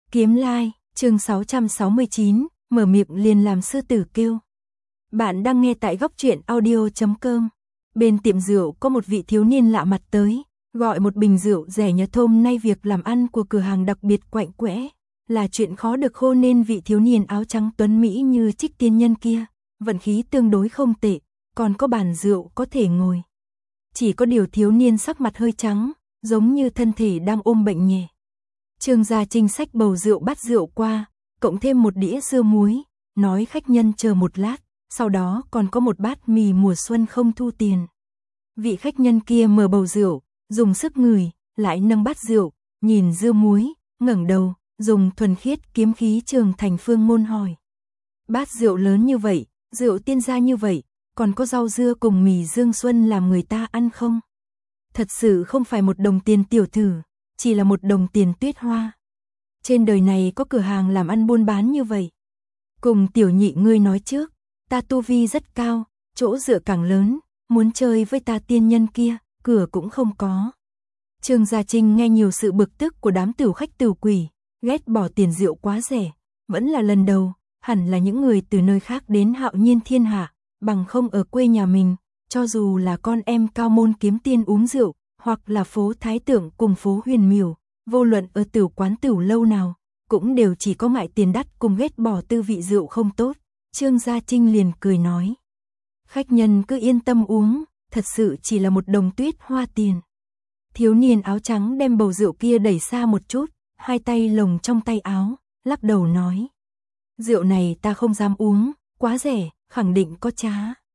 Kiếm Lai, chương 669, mở miệng liền làm sư tử kêu. Bạn đang nghe tại góc truyện audio.com. Bên tiệm rượu có một vị thiếu niên lạ mặt tới, gọi một bình rượu rẻ nhật. Hôm nay việc làm ăn của cửa hàng đặc biệt quạnh quẽ, là chuyện khó được khô nên vị thiếu niên áo trắng tuấn mỹ như Trích tiên nhân kia, vận khí tương đối không tệ, còn có bàn rượu có thể ngồi. Chỉ có điều thiếu niên sắc mặt hơi trắng, giống như thân thể đang ôm bệnh nhẹ. Trương Gia Trinh xách bầu rượu bát rượu qua, cộng thêm một đĩa dưa muối, nói khách nhân chờ một lát, sau đó còn có một bát mì mùa xuân không thu tiền. Vị khách nhân kia mở bầu rượu, dùng sức ngửi, lại nâng bát rượu, nhìn dưa muối, ngẩng đầu, dùng thuần khiết kiếm khí Trường Thành Phương Môn hỏi. Bát rượu lớn như vậy, rượu tiên gia như vậy, còn có rau dưa cùng mì dương xuân làm người ta ăn không? Thật sự không phải một đồng tiền tiểu thử, chỉ là một đồng tiền tuyết hoa. Trên đời này có cửa hàng làm ăn buôn bán như vậy. Cùng tiểu nhị ngươi nói trước, ta tu vi rất cao, chỗ dựa càng lớn, muốn chơi với ta tiên nhân kia, cửa cũng không có. Trương Gia Trinh nghe nhiều sự bực tức của đám tửu khách tửu quỷ, ghét bỏ tiền rượu quá rẻ, vẫn là lần đầu, hẳn là những người từ nơi khác đến hạo nhiên thiên hạ, bằng không ở quê nhà mình, cho dù là con em cao môn kiếm tiên uống rượu, hoặc là phố Thái Tượng cùng phố Huyền Miểu, vô luận ở tửu quán tửu lâu nào, cũng đều chỉ có ngại tiền đắt cùng ghét bỏ tư vị rượu không tốt. Trương Gia Trinh liền cười nói, khách nhân cứ yên tâm uống, thật sự chỉ là một đồng tuyết hoa tiền. Thiếu niên áo trắng đem bầu rượu kia đẩy xa một chút, hai tay lồng trong tay áo, lắc đầu nói, rượu này ta không dám uống, quá rẻ, khẳng định có trá.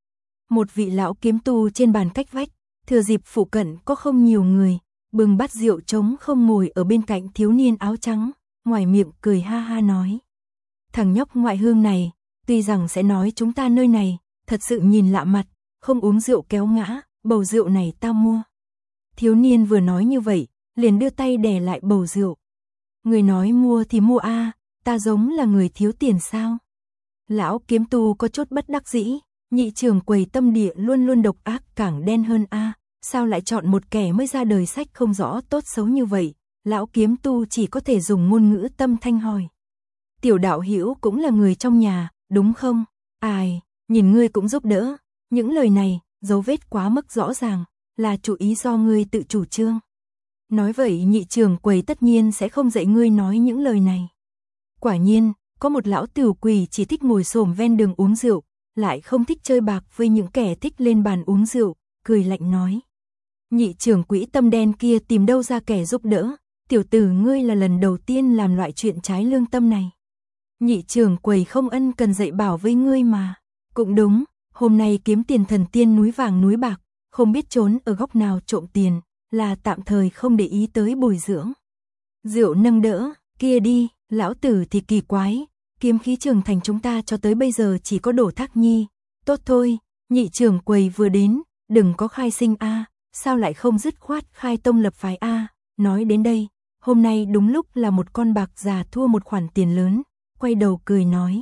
Một vị lão kiếm tu trên bàn cách vách, thừa dịp phụ cận có không nhiều người, bưng bát rượu trống không ngồi ở bên cạnh thiếu niên áo trắng, ngoài miệng cười ha ha nói, thằng nhóc ngoại hương này, tuy rằng sẽ nói chúng ta nơi này, thật sự nhìn lạ mặt, không uống rượu kéo ngã, bầu rượu này tao mua. Thiếu niên vừa nói như vậy, liền đưa tay đè lại bầu rượu. Người nói mua thì mua a, ta giống là người thiếu tiền sao? Lão kiếm tu có chút bất đắc dĩ, nhị trưởng quầy tâm địa luôn luôn độc ác càng đen hơn a, sao lại chọn một kẻ mới ra đời sách không rõ tốt xấu như vậy? Lão kiếm tu chỉ có thể dùng ngôn ngữ tâm thanh hỏi. Tiểu đạo hữu cũng là người trong nhà, đúng không? Ai, nhìn ngươi cũng giúp đỡ, những lời này, dấu vết quá mức rõ ràng, là chủ ý do ngươi tự chủ trương. Nói vậy nhị trưởng quầy tất nhiên sẽ không dạy ngươi nói những lời này. Quả nhiên, có một lão tửu quỷ chỉ thích ngồi xổm ven đường uống rượu, lại không thích chơi bạc với những kẻ thích lên bàn uống rượu, cười lạnh nói. Nhị trưởng quỹ tâm đen kia tìm đâu ra kẻ giúp đỡ, tiểu tử ngươi là lần đầu tiên làm loại chuyện trái lương tâm này. Nhị trưởng quầy không ân cần dạy bảo với ngươi mà. Cũng đúng, hôm nay kiếm tiền thần tiên núi vàng núi bạc, không biết trốn ở góc nào trộm tiền, là tạm thời không để ý tới bồi dưỡng. Rượu nâng đỡ, kia đi, lão tử thì kỳ quái, kiếm khí Trường Thành chúng ta cho tới bây giờ chỉ có Đổ Thác Nhi. Tốt thôi, nhị trưởng quầy vừa đến, đừng có khai sinh a, sao lại không dứt khoát khai tông lập phái a? Nói đến đây, hôm nay đúng lúc là một con bạc già thua một khoản tiền lớn, quay đầu cười nói.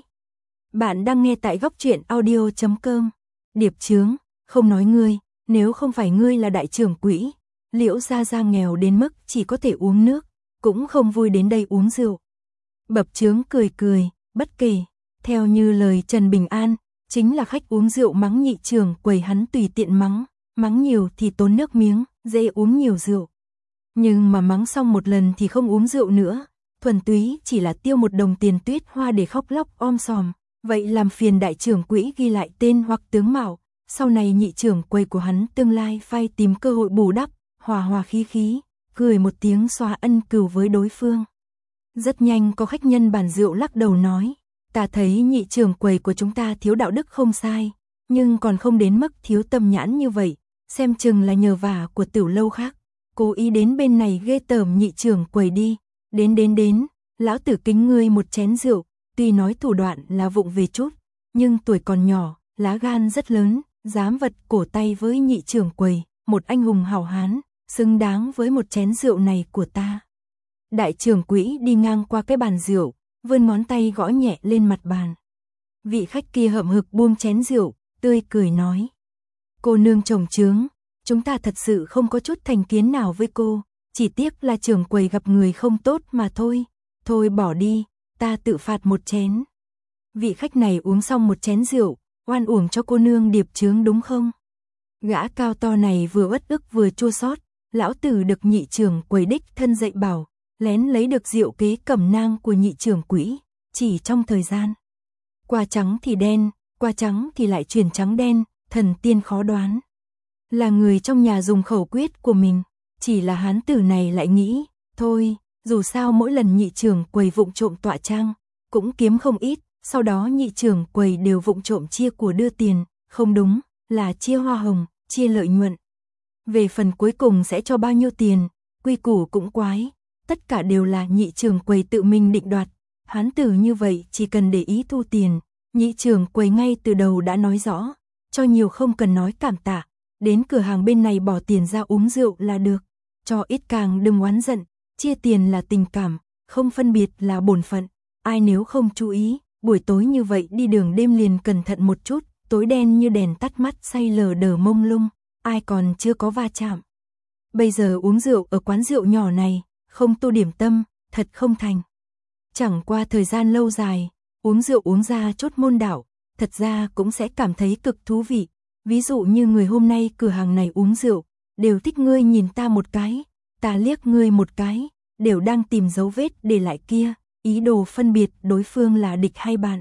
Bạn đang nghe tại góc truyện audio.com. Điệp chướng, không nói ngươi, nếu không phải ngươi là đại trưởng quỹ, Liễu gia nghèo đến mức chỉ có thể uống nước, cũng không vui đến đây uống rượu. Bập chướng cười cười, bất kể, theo như lời Trần Bình An, chính là khách uống rượu mắng nhị trưởng quầy hắn tùy tiện mắng nhiều thì tốn nước miếng, dễ uống nhiều rượu. Nhưng mà mắng xong một lần thì không uống rượu nữa, thuần túy chỉ là tiêu một đồng tiền tuyết hoa để khóc lóc om sòm. Vậy làm phiền đại trưởng quỹ ghi lại tên hoặc tướng mạo, sau này nhị trưởng quầy của hắn tương lai phải tìm cơ hội bù đắp, hòa hòa khí, cười một tiếng xóa ân cừu với đối phương. Rất nhanh có khách nhân bàn rượu lắc đầu nói, ta thấy nhị trưởng quầy của chúng ta thiếu đạo đức không sai, nhưng còn không đến mức thiếu tâm nhãn như vậy, xem chừng là nhờ vả của tửu lâu khác, cố ý đến bên này ghê tởm nhị trưởng quầy đi, đến, lão tử kính ngươi một chén rượu. Tuy nói thủ đoạn là vụng về chút, nhưng tuổi còn nhỏ, lá gan rất lớn, dám vật cổ tay với nhị trưởng quầy, một anh hùng hảo hán, xứng đáng với một chén rượu này của ta. Đại trưởng quỹ đi ngang qua cái bàn rượu, vươn ngón tay gõ nhẹ lên mặt bàn. Vị khách kia hậm hực buông chén rượu, tươi cười nói. Cô nương chồng chướng, chúng ta thật sự không có chút thành kiến nào với cô, chỉ tiếc là trưởng quầy gặp người không tốt mà thôi. thôi bỏ đi, ta tự phạt một chén. Vị khách này uống xong một chén rượu, oan uổng cho cô nương Điệp Chướng đúng không? Gã cao to này vừa uất ức vừa chua xót, lão tử được nhị trưởng quầy đích thân dạy bảo, lén lấy được diệu kế cẩm nang của nhị trưởng quỹ, chỉ trong thời gian. Qua trắng thì đen, qua trắng thì lại chuyển trắng đen, thần tiên khó đoán. Là người trong nhà dùng khẩu quyết của mình, chỉ là hán tử này lại nghĩ, thôi, dù sao mỗi lần nhị trưởng quầy vụng trộm tọa trang, cũng kiếm không ít, sau đó nhị trưởng quầy đều vụng trộm chia của đưa tiền, không đúng, là chia hoa hồng, chia lợi nhuận. Về phần cuối cùng sẽ cho bao nhiêu tiền, quy củ cũng quái, tất cả đều là nhị trưởng quầy tự mình định đoạt. Hán tử như vậy chỉ cần để ý thu tiền, nhị trưởng quầy ngay từ đầu đã nói rõ, cho nhiều không cần nói cảm tạ, đến cửa hàng bên này bỏ tiền ra uống rượu là được, cho ít càng đừng oán giận, chia tiền là tình cảm, không phân biệt là bổn phận, ai nếu không chú ý, buổi tối như vậy đi đường đêm liền cẩn thận một chút, tối đen như đèn tắt mắt say lờ đờ mông lung, ai còn chưa có va chạm. Bây giờ uống rượu ở quán rượu nhỏ này, không tu điểm tâm, thật không thành. Chẳng qua thời gian lâu dài, uống rượu uống ra chốt môn đạo, thật ra cũng sẽ cảm thấy cực thú vị. Ví dụ như người hôm nay cửa hàng này uống rượu, đều thích ngươi nhìn ta một cái, ta liếc ngươi một cái, đều đang tìm dấu vết để lại kia, ý đồ phân biệt đối phương là địch hay bạn.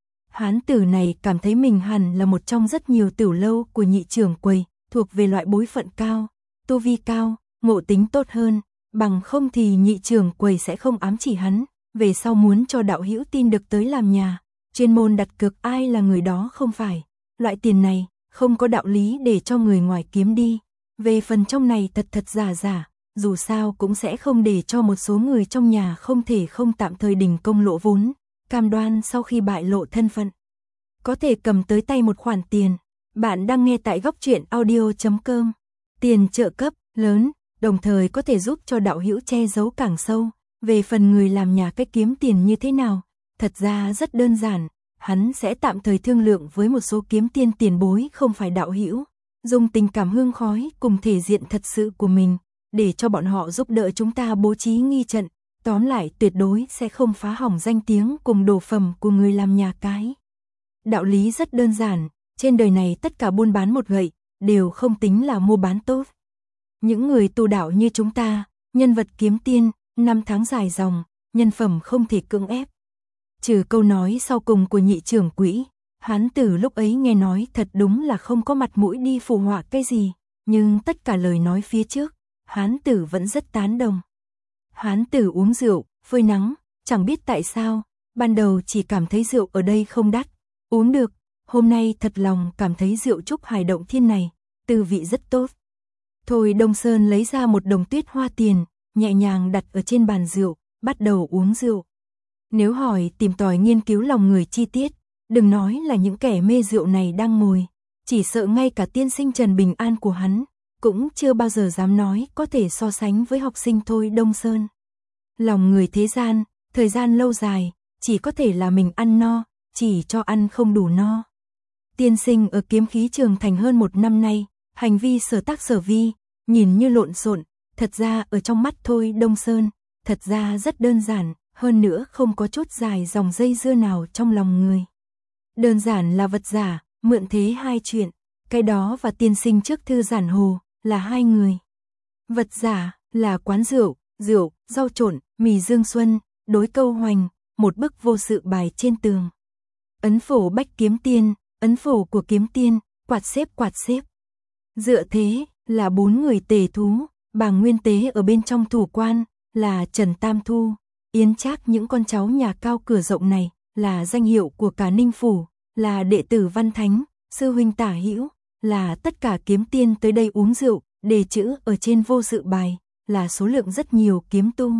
Hán tử này cảm thấy mình hẳn là một trong rất nhiều tiểu lâu của nhị trưởng quầy, thuộc về loại bối phận cao, tu vi cao, ngộ tính tốt hơn, bằng không thì nhị trưởng quầy sẽ không ám chỉ hắn, về sau muốn cho đạo hữu tin được tới làm nhà, chuyên môn đặt cược ai là người đó không phải. Loại tiền này, không có đạo lý để cho người ngoài kiếm đi. Về phần trong này thật thật giả giả, dù sao cũng sẽ không để cho một số người trong nhà không thể không tạm thời đình công lộ vốn, cam đoan sau khi bại lộ thân phận, có thể cầm tới tay một khoản tiền. Bạn đang nghe tại Góc Truyện Audio.com. Tiền trợ cấp lớn, đồng thời có thể giúp cho đạo hữu che giấu càng sâu. Về phần người làm nhà cách kiếm tiền như thế nào, thật ra rất đơn giản, hắn sẽ tạm thời thương lượng với một số kiếm tiền bối không phải đạo hữu, dùng tình cảm hương khói cùng thể diện thật sự của mình, để cho bọn họ giúp đỡ chúng ta bố trí nghi trận, tóm lại tuyệt đối sẽ không phá hỏng danh tiếng cùng đồ phẩm của người làm nhà cái. Đạo lý rất đơn giản, trên đời này tất cả buôn bán một gậy, đều không tính là mua bán tốt. Những người tu đạo như chúng ta, nhân vật kiếm tiên, năm tháng dài dòng, nhân phẩm không thể cưỡng ép. Trừ câu nói sau cùng của nhị trưởng quỹ, hán tử lúc ấy nghe nói thật đúng là không có mặt mũi đi phù họa cái gì, nhưng tất cả lời nói phía trước, hán tử vẫn rất tán đồng. Hán tử uống rượu, phơi nắng, chẳng biết tại sao, ban đầu chỉ cảm thấy rượu ở đây không đắt, uống được, hôm nay thật lòng cảm thấy rượu Trúc Hải Động Thiên này, tư vị rất tốt. Thôi Đông Sơn lấy ra một đồng tuyết hoa tiền, nhẹ nhàng đặt ở trên bàn rượu, bắt đầu uống rượu. Nếu hỏi tìm tòi nghiên cứu lòng người chi tiết, đừng nói là những kẻ mê rượu này đang ngồi, chỉ sợ ngay cả tiên sinh Trần Bình An của hắn, cũng chưa bao giờ dám nói có thể so sánh với học sinh Thôi Đông Sơn. Lòng người thế gian, thời gian lâu dài, chỉ có thể là mình ăn no, chỉ cho ăn không đủ no. Tiên sinh ở kiếm khí trường thành hơn 1 năm nay, hành vi sở tác sở vi, nhìn như lộn xộn, thật ra ở trong mắt Thôi Đông Sơn, thật ra rất đơn giản, hơn nữa không có chút dài dòng dây dưa nào trong lòng người. Đơn giản là vật giả, mượn thế hai chuyện, cái đó và tiên sinh trước thư giản hồ, là hai người. Vật giả, là quán rượu, rượu, rau trộn, mì dương xuân, đối câu hoành, một bức vô sự bài trên tường. Ấn phổ bách kiếm tiên, ấn phổ của kiếm tiên, quạt xếp. Dựa thế, là 4 người tề thú, Bàng Nguyên Tế ở bên trong thủ quan, là Trần Tam Thu, Yến Trác những con cháu nhà cao cửa rộng này, là danh hiệu của cả Ninh Phủ, là đệ tử Văn Thánh, sư huynh Tả Hữu, là tất cả kiếm tiên tới đây uống rượu, đề chữ ở trên vô sự bài, là số lượng rất nhiều kiếm tu.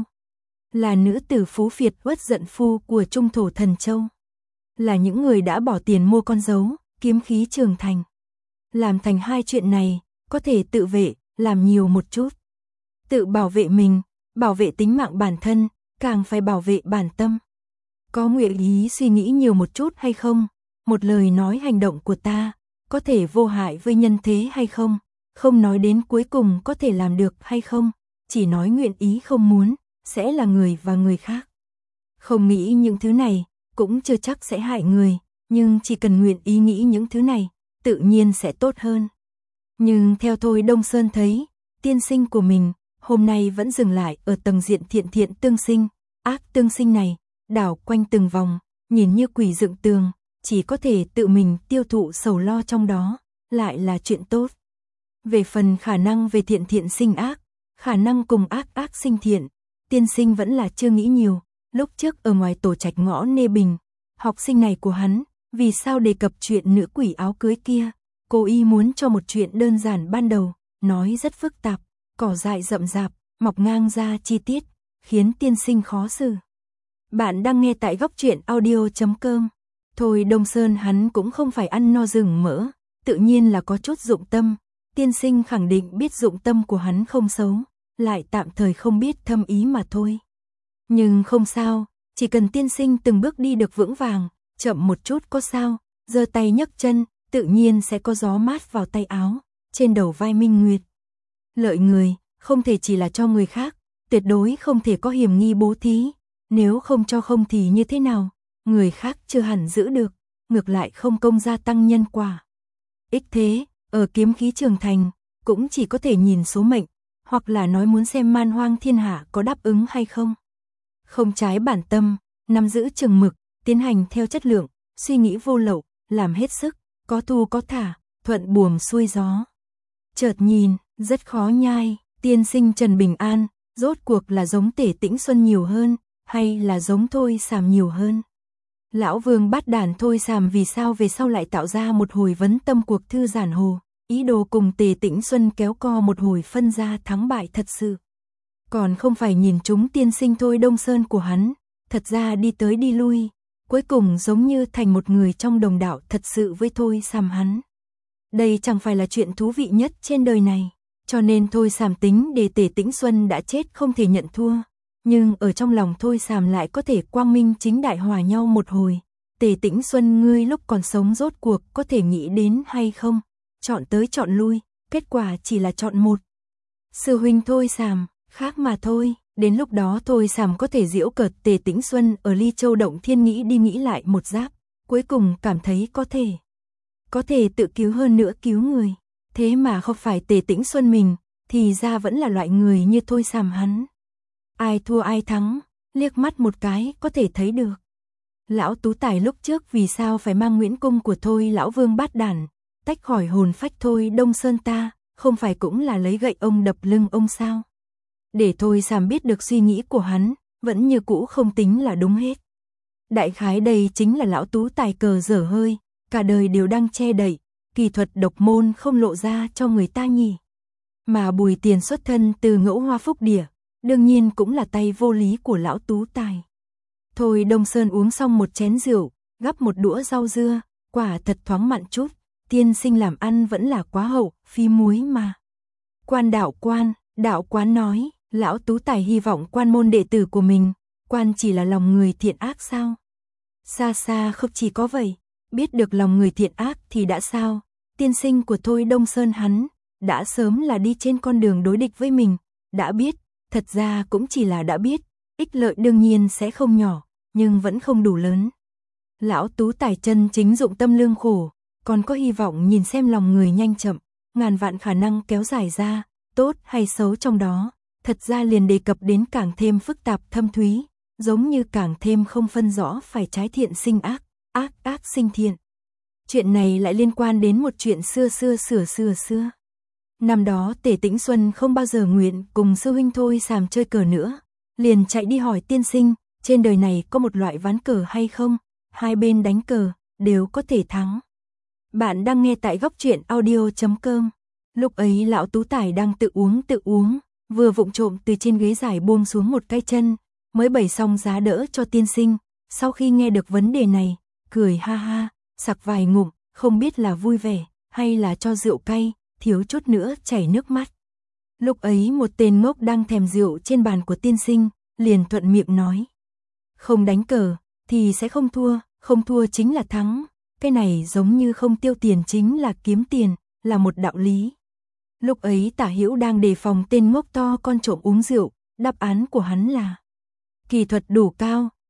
Là nữ tử Phú Phiệt Uất Giận Phu của Trung Thổ Thần Châu. Là những người đã bỏ tiền mua con dấu, kiếm khí trường thành. Làm thành hai chuyện này, có thể tự vệ, làm nhiều một chút. Tự bảo vệ mình, bảo vệ tính mạng bản thân, càng phải bảo vệ bản tâm. Có nguyện ý suy nghĩ nhiều một chút hay không? Một lời nói hành động của ta, có thể vô hại với nhân thế hay không? Không nói đến cuối cùng có thể làm được hay không? Chỉ nói nguyện ý không muốn, sẽ là người và người khác. Không nghĩ những thứ này, cũng chưa chắc sẽ hại người, nhưng chỉ cần nguyện ý nghĩ những thứ này, tự nhiên sẽ tốt hơn. Nhưng theo Thôi Đông Sơn thấy, tiên sinh của mình, hôm nay vẫn dừng lại ở tầng diện thiện tương sinh, ác tương sinh này, đảo quanh từng vòng, nhìn như quỷ dựng tường, chỉ có thể tự mình tiêu thụ sầu lo trong đó, lại là chuyện tốt. Về phần khả năng về thiện sinh ác, khả năng cùng ác sinh thiện, tiên sinh vẫn là chưa nghĩ nhiều. Lúc trước ở ngoài tổ trạch ngõ Nê Bình, học sinh này của hắn, vì sao đề cập chuyện nữ quỷ áo cưới kia, cô y muốn cho một chuyện đơn giản ban đầu, nói rất phức tạp, cỏ dại rậm rạp, mọc ngang ra chi tiết, khiến tiên sinh khó xử. Bạn đang nghe tại góc truyện audio.com. Thôi Đông Sơn hắn cũng không phải ăn no rừng mỡ, tự nhiên là có chút dụng tâm, tiên sinh khẳng định biết dụng tâm của hắn không xấu, lại tạm thời không biết thâm ý mà thôi. Nhưng không sao, chỉ cần tiên sinh từng bước đi được vững vàng, chậm một chút có sao, giơ tay nhấc chân, tự nhiên sẽ có gió mát vào tay áo, trên đầu vai Minh Nguyệt. Lợi người, không thể chỉ là cho người khác, tuyệt đối không thể có hiểm nghi bố thí, nếu không cho không thì như thế nào, người khác chưa hẳn giữ được, ngược lại không công gia tăng nhân quả. Ích thế, ở kiếm khí trường thành, cũng chỉ có thể nhìn số mệnh, hoặc là nói muốn xem man hoang thiên hạ có đáp ứng hay không. Không trái bản tâm, nắm giữ chừng mực, tiến hành theo chất lượng, suy nghĩ vô lậu, làm hết sức, có thu có thả, thuận buồm xuôi gió. Chợt nhìn, rất khó nhai, tiên sinh Trần Bình An, rốt cuộc là giống Tể Tĩnh Xuân nhiều hơn, hay là giống Thôi Sàm nhiều hơn. Lão Vương Bát Đản Thôi Sàm vì sao về sau lại tạo ra một hồi vấn tâm cuộc thư giản hồ, ý đồ cùng Tề Tĩnh Xuân kéo co một hồi phân ra thắng bại thật sự. Còn không phải nhìn chúng tiên sinh Thôi Đông Sơn của hắn, thật ra đi tới đi lui, cuối cùng giống như thành một người trong đồng đạo thật sự với Thôi Sàm hắn. Đây chẳng phải là chuyện thú vị nhất trên đời này, cho nên Thôi Sàm tính để Tề Tĩnh Xuân đã chết không thể nhận thua, nhưng ở trong lòng Thôi Sàm lại có thể quang minh chính đại hòa nhau một hồi. Tề Tĩnh Xuân ngươi lúc còn sống rốt cuộc có thể nghĩ đến hay không, chọn tới chọn lui, kết quả chỉ là chọn một. Sư huynh Thôi Sàm, khác mà thôi, đến lúc đó Thôi Sàm có thể giễu cợt Tề Tĩnh Xuân ở Ly Châu Động Thiên nghĩ đi nghĩ lại một giáp, cuối cùng cảm thấy có thể tự cứu hơn nữa cứu người, thế mà không phải Tề Tĩnh Xuân mình, thì ra vẫn là loại người như Thôi Sàm hắn. Ai thua ai thắng, liếc mắt một cái có thể thấy được. Lão Tú Tài lúc trước vì sao phải mang Nguyễn Cung của Thôi Lão Vương Bát Đản, tách khỏi hồn phách Thôi Đông Sơn ta, không phải cũng là lấy gậy ông đập lưng ông sao? Để Thôi Sàm biết được suy nghĩ của hắn, vẫn như cũ không tính là đúng hết. Đại khái đây chính là Lão Tú Tài cờ dở hơi, cả đời đều đang che đậy, kỳ thuật độc môn không lộ ra cho người ta nhỉ. Mà Bùi Tiền xuất thân từ Ngẫu Hoa Phúc Địa, đương nhiên cũng là tay vô lý của Lão Tú Tài. Thôi Đông Sơn uống xong một chén rượu, gắp một đũa rau dưa, quả thật thoáng mặn chút, tiên sinh làm ăn vẫn là quá hậu, phi muối mà. Quan đạo quán nói, Lão Tú Tài hy vọng quan môn đệ tử của mình, quan chỉ là lòng người thiện ác sao? Xa xa không chỉ có vậy, biết được lòng người thiện ác thì đã sao? Tiên sinh của Thôi Đông Sơn hắn, đã sớm là đi trên con đường đối địch với mình, đã biết, thật ra cũng chỉ là đã biết, ích lợi đương nhiên sẽ không nhỏ, nhưng vẫn không đủ lớn. Lão Tú Tài chân chính dụng tâm lương khổ, còn có hy vọng nhìn xem lòng người nhanh chậm, ngàn vạn khả năng kéo dài ra, tốt hay xấu trong đó, thật ra liền đề cập đến càng thêm phức tạp thâm thúy, giống như càng thêm không phân rõ phải trái thiện sinh ác, ác sinh thiện. Chuyện này lại liên quan đến một chuyện xưa. Năm đó Tề Tĩnh Xuân không bao giờ nguyện cùng sư huynh Thôi Sàm chơi cờ nữa, liền chạy đi hỏi tiên sinh, trên đời này có một loại ván cờ hay không, hai bên đánh cờ, đều có thể thắng. Bạn đang nghe tại góc truyện audio.com. Lúc ấy Lão Tú Tài đang tự uống, vừa vụng trộm từ trên ghế dài buông xuống một cái chân, mới bày xong giá đỡ cho tiên sinh, sau khi nghe được vấn đề này, cười ha ha, sặc vài ngụm, không biết là vui vẻ, hay là cho rượu cay, thiếu chút nữa chảy nước mắt. Lúc ấy một tên ngốc đang thèm rượu trên bàn của tiên sinh, liền thuận miệng nói. Không đánh cờ, thì sẽ không thua chính là thắng, cái này giống như không tiêu tiền chính là kiếm tiền, là một đạo lý. Lúc ấy Tả Hữu đang đề phòng tên ngốc to con trộm uống rượu, đáp án của hắn là kỳ thuật đủ cao,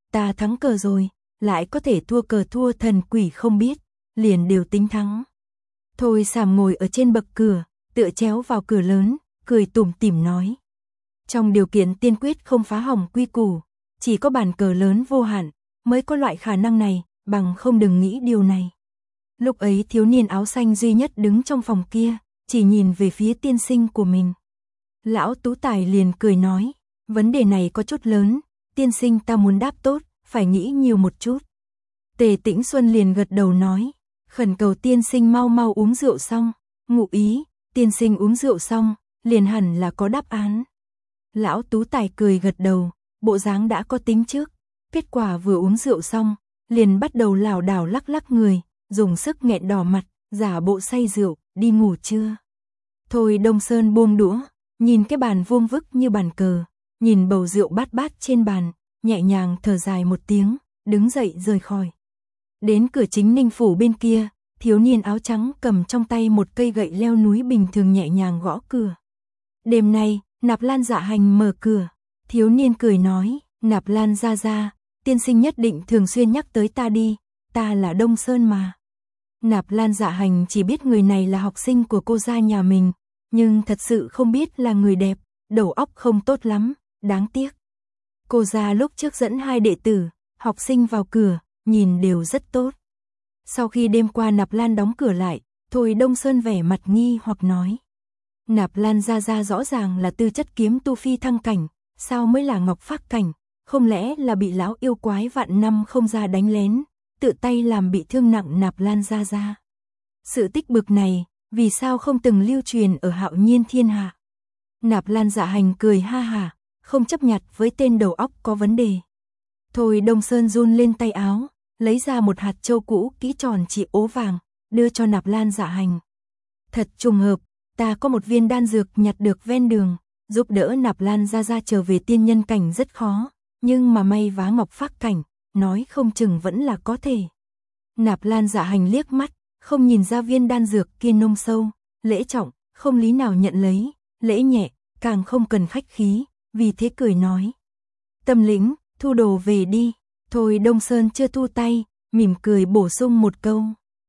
ta thắng cờ rồi, lại có thể thua cờ thua thần quỷ không biết, liền đều tính thắng. Thôi Sàm ngồi ở trên bậc cửa, tựa chéo vào cửa lớn, cười tủm tỉm nói. Trong điều kiện tiên quyết không phá hỏng quy củ, chỉ có bàn cờ lớn vô hạn, mới có loại khả năng này, bằng không đừng nghĩ điều này. Lúc ấy thiếu niên áo xanh duy nhất đứng trong phòng kia, chỉ nhìn về phía tiên sinh của mình. Lão Tú Tài liền cười nói, vấn đề này có chút lớn, tiên sinh ta muốn đáp tốt, phải nghĩ nhiều một chút. Tề Tĩnh Xuân liền gật đầu nói, khẩn cầu tiên sinh mau mau uống rượu xong, ngụ ý, tiên sinh uống rượu xong, liền hẳn là có đáp án. Lão Tú Tài cười gật đầu, bộ dáng đã có tính trước, kết quả vừa uống rượu xong, liền bắt đầu lảo đảo lắc lắc người, dùng sức nghẹn đỏ mặt, giả bộ say rượu, đi ngủ chưa. Thôi Đông Sơn buông đũa, nhìn cái bàn vuông vức như bàn cờ, nhìn bầu rượu bát bát trên bàn, nhẹ nhàng thở dài một tiếng, đứng dậy rời khỏi. Đến cửa chính Ninh phủ bên kia, thiếu niên áo trắng cầm trong tay một cây gậy leo núi bình thường nhẹ nhàng gõ cửa. Đêm nay, Nạp Lan Dạ Hành mở cửa, thiếu niên cười nói, Nạp Lan gia gia, tiên sinh nhất định thường xuyên nhắc tới ta đi, ta là Đông Sơn mà. Nạp Lan Dạ Hành chỉ biết người này là học sinh của cô gia nhà mình, nhưng thật sự không biết là người đẹp, đầu óc không tốt lắm, đáng tiếc. Cô gia lúc trước dẫn 2 đệ tử, học sinh vào cửa, nhìn đều rất tốt. Sau khi đêm qua Nạp Lan đóng cửa lại, Thôi Đông Sơn vẻ mặt nghi hoặc nói. Nạp Lan gia gia rõ ràng là tư chất kiếm tu phi thăng cảnh, sao mới là ngọc phác cảnh, không lẽ là bị lão yêu quái vạn năm không ra đánh lén, tự tay làm bị thương nặng Nạp Lan gia gia. Sự tích bực này, vì sao không từng lưu truyền ở Hạo Nhiên thiên hạ? Nạp Lan Dạ Hành cười ha hả, không chấp nhặt với tên đầu óc có vấn đề. Thôi Đông Sơn run lên tay áo, lấy ra một hạt châu cũ kỹ tròn chỉ ố vàng, đưa cho Nạp Lan Dạ Hành. Thật trùng hợp, ta có một viên đan dược nhặt được ven đường, giúp đỡ Nạp Lan gia gia trở về tiên nhân cảnh rất khó, nhưng mà may vá ngọc phác cảnh, nói không chừng vẫn là có thể. Nạp Lan Dạ Hành liếc mắt, không nhìn ra viên đan dược kia nông sâu, lễ trọng, không lý nào nhận lấy, lễ nhẹ, càng không cần khách khí, vì thế cười nói. Tâm lĩnh, thu đồ về đi. Thôi Đông Sơn chưa thu tay, mỉm cười bổ sung một câu.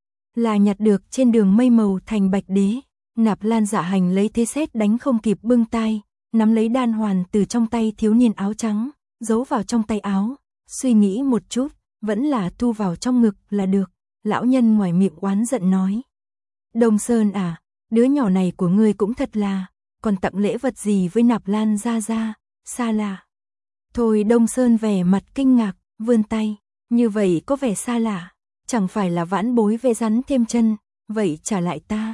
Là nhặt được trên đường mây màu thành bạch đế. Nạp Lan Dạ Hành lấy thế sét đánh không kịp bưng tay, nắm lấy đan hoàn từ trong tay thiếu niên áo trắng, giấu vào trong tay áo, suy nghĩ một chút, vẫn là thu vào trong ngực là được. Lão nhân ngoài miệng oán giận nói. Đông Sơn à, đứa nhỏ này của ngươi cũng thật là, còn tặng lễ vật gì với Nạp Lan gia gia, xa lạ. Thôi Đông Sơn vẻ mặt kinh ngạc, vươn tay, như vậy có vẻ xa lạ, chẳng phải là vãn bối vẽ rắn thêm chân, vậy trả lại ta.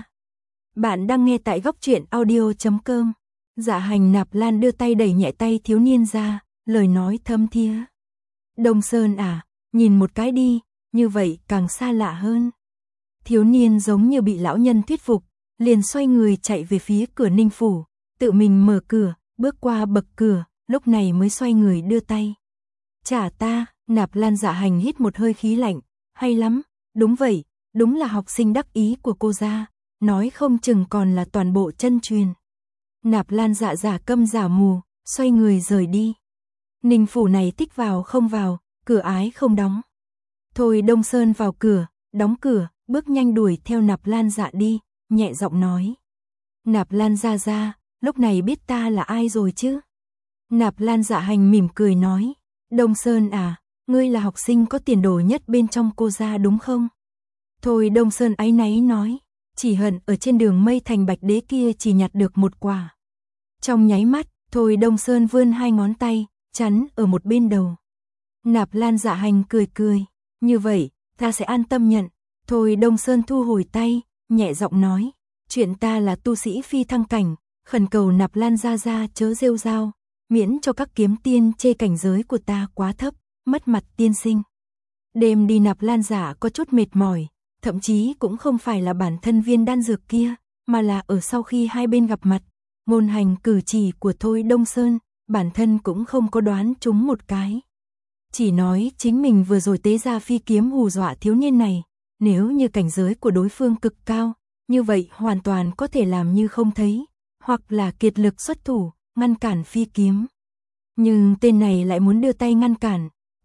Bạn đang nghe tại góc truyện audio.com. Dạ Hành Nạp Lan đưa tay đẩy nhẹ tay thiếu niên ra, lời nói thâm thía. Đông Sơn à, nhìn một cái đi, như vậy càng xa lạ hơn. Thiếu niên giống như bị lão nhân thuyết phục, liền xoay người chạy về phía cửa Ninh phủ, tự mình mở cửa, bước qua bậc cửa, lúc này mới xoay người đưa tay. Trả ta. Nạp Lan Dạ Hành hít một hơi khí lạnh, hay lắm, đúng vậy, đúng là học sinh đắc ý của cô gia, nói không chừng còn là toàn bộ chân truyền. Nạp Lan Dạ giả câm giả mù, xoay người rời đi. Ninh phủ này thích vào không vào, cửa ái không đóng. Thôi Đông Sơn vào cửa, đóng cửa, bước nhanh đuổi theo Nạp Lan Dạ đi, nhẹ giọng nói. Nạp Lan gia gia, lúc này biết ta là ai rồi chứ? Nạp Lan Dạ Hành mỉm cười nói. Đông Sơn à, ngươi là học sinh có tiền đồ nhất bên trong cô gia đúng không? Thôi Đông Sơn áy náy nói, chỉ hận ở trên đường mây thành bạch đế kia chỉ nhặt được một quả. Trong nháy mắt, Thôi Đông Sơn vươn 2 ngón tay, chắn ở một bên đầu. Nạp Lan Dạ Hành cười cười, như vậy, ta sẽ an tâm nhận. Thôi Đông Sơn thu hồi tay, nhẹ giọng nói, chuyện ta là tu sĩ phi thăng cảnh, khẩn cầu Nạp Lan gia gia chớ rêu rao, miễn cho các kiếm tiên chê cảnh giới của ta quá thấp, mất mặt tiên sinh. Đêm đi Nạp Lan giả có chút mệt mỏi, thậm chí cũng không phải là bản thân viên đan dược kia, mà là ở sau khi hai bên gặp mặt, ngôn hành cử chỉ của Thôi Đông Sơn, bản thân cũng không có đoán trúng một cái. Chỉ nói chính mình vừa rồi tế ra phi kiếm hù dọa thiếu niên này, nếu như cảnh giới của đối phương cực cao, như vậy hoàn toàn có thể làm như không thấy, hoặc là kiệt lực xuất thủ, ngăn cản phi kiếm. Nhưng tên này lại muốn đưa tay ngăn cản,